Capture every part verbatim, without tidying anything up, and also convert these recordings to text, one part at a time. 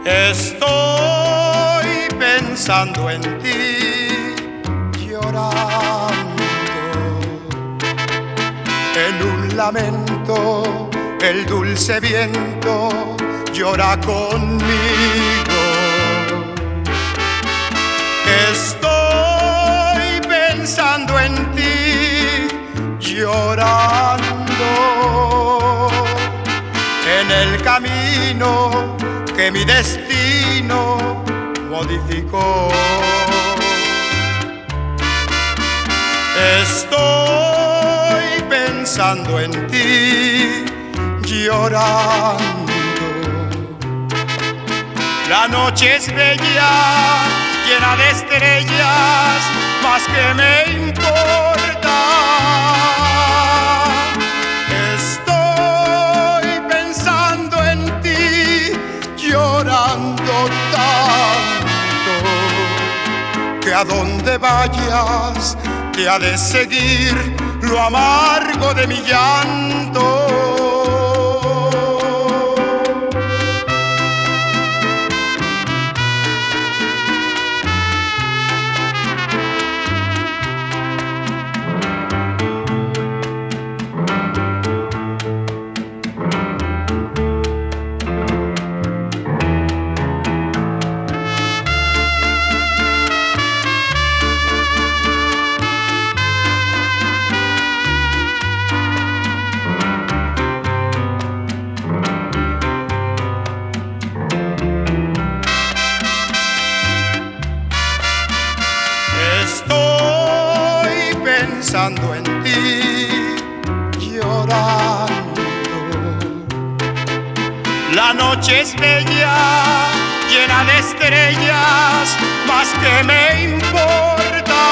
Estoy pensando en ti, llorando. En un lamento, el dulce viento llora conmigo. Estoy pensando en ti, llorando. En el camino que mi destino modificó. Estoy pensando en ti, llorando. La noche es bella, llena de estrellas, más que me importa. Estoy pensando en ti, llorando tanto, que a donde vayas te ha de seguir lo amargo de mi llanto. Estoy pensando en ti, llorando. La noche es bella, llena de estrellas, más que me importa.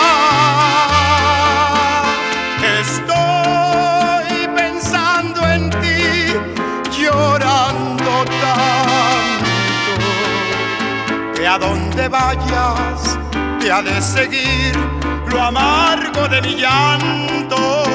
Estoy pensando en ti, llorando tanto, que a donde vayas te ha de seguir lo amargo de mi llanto.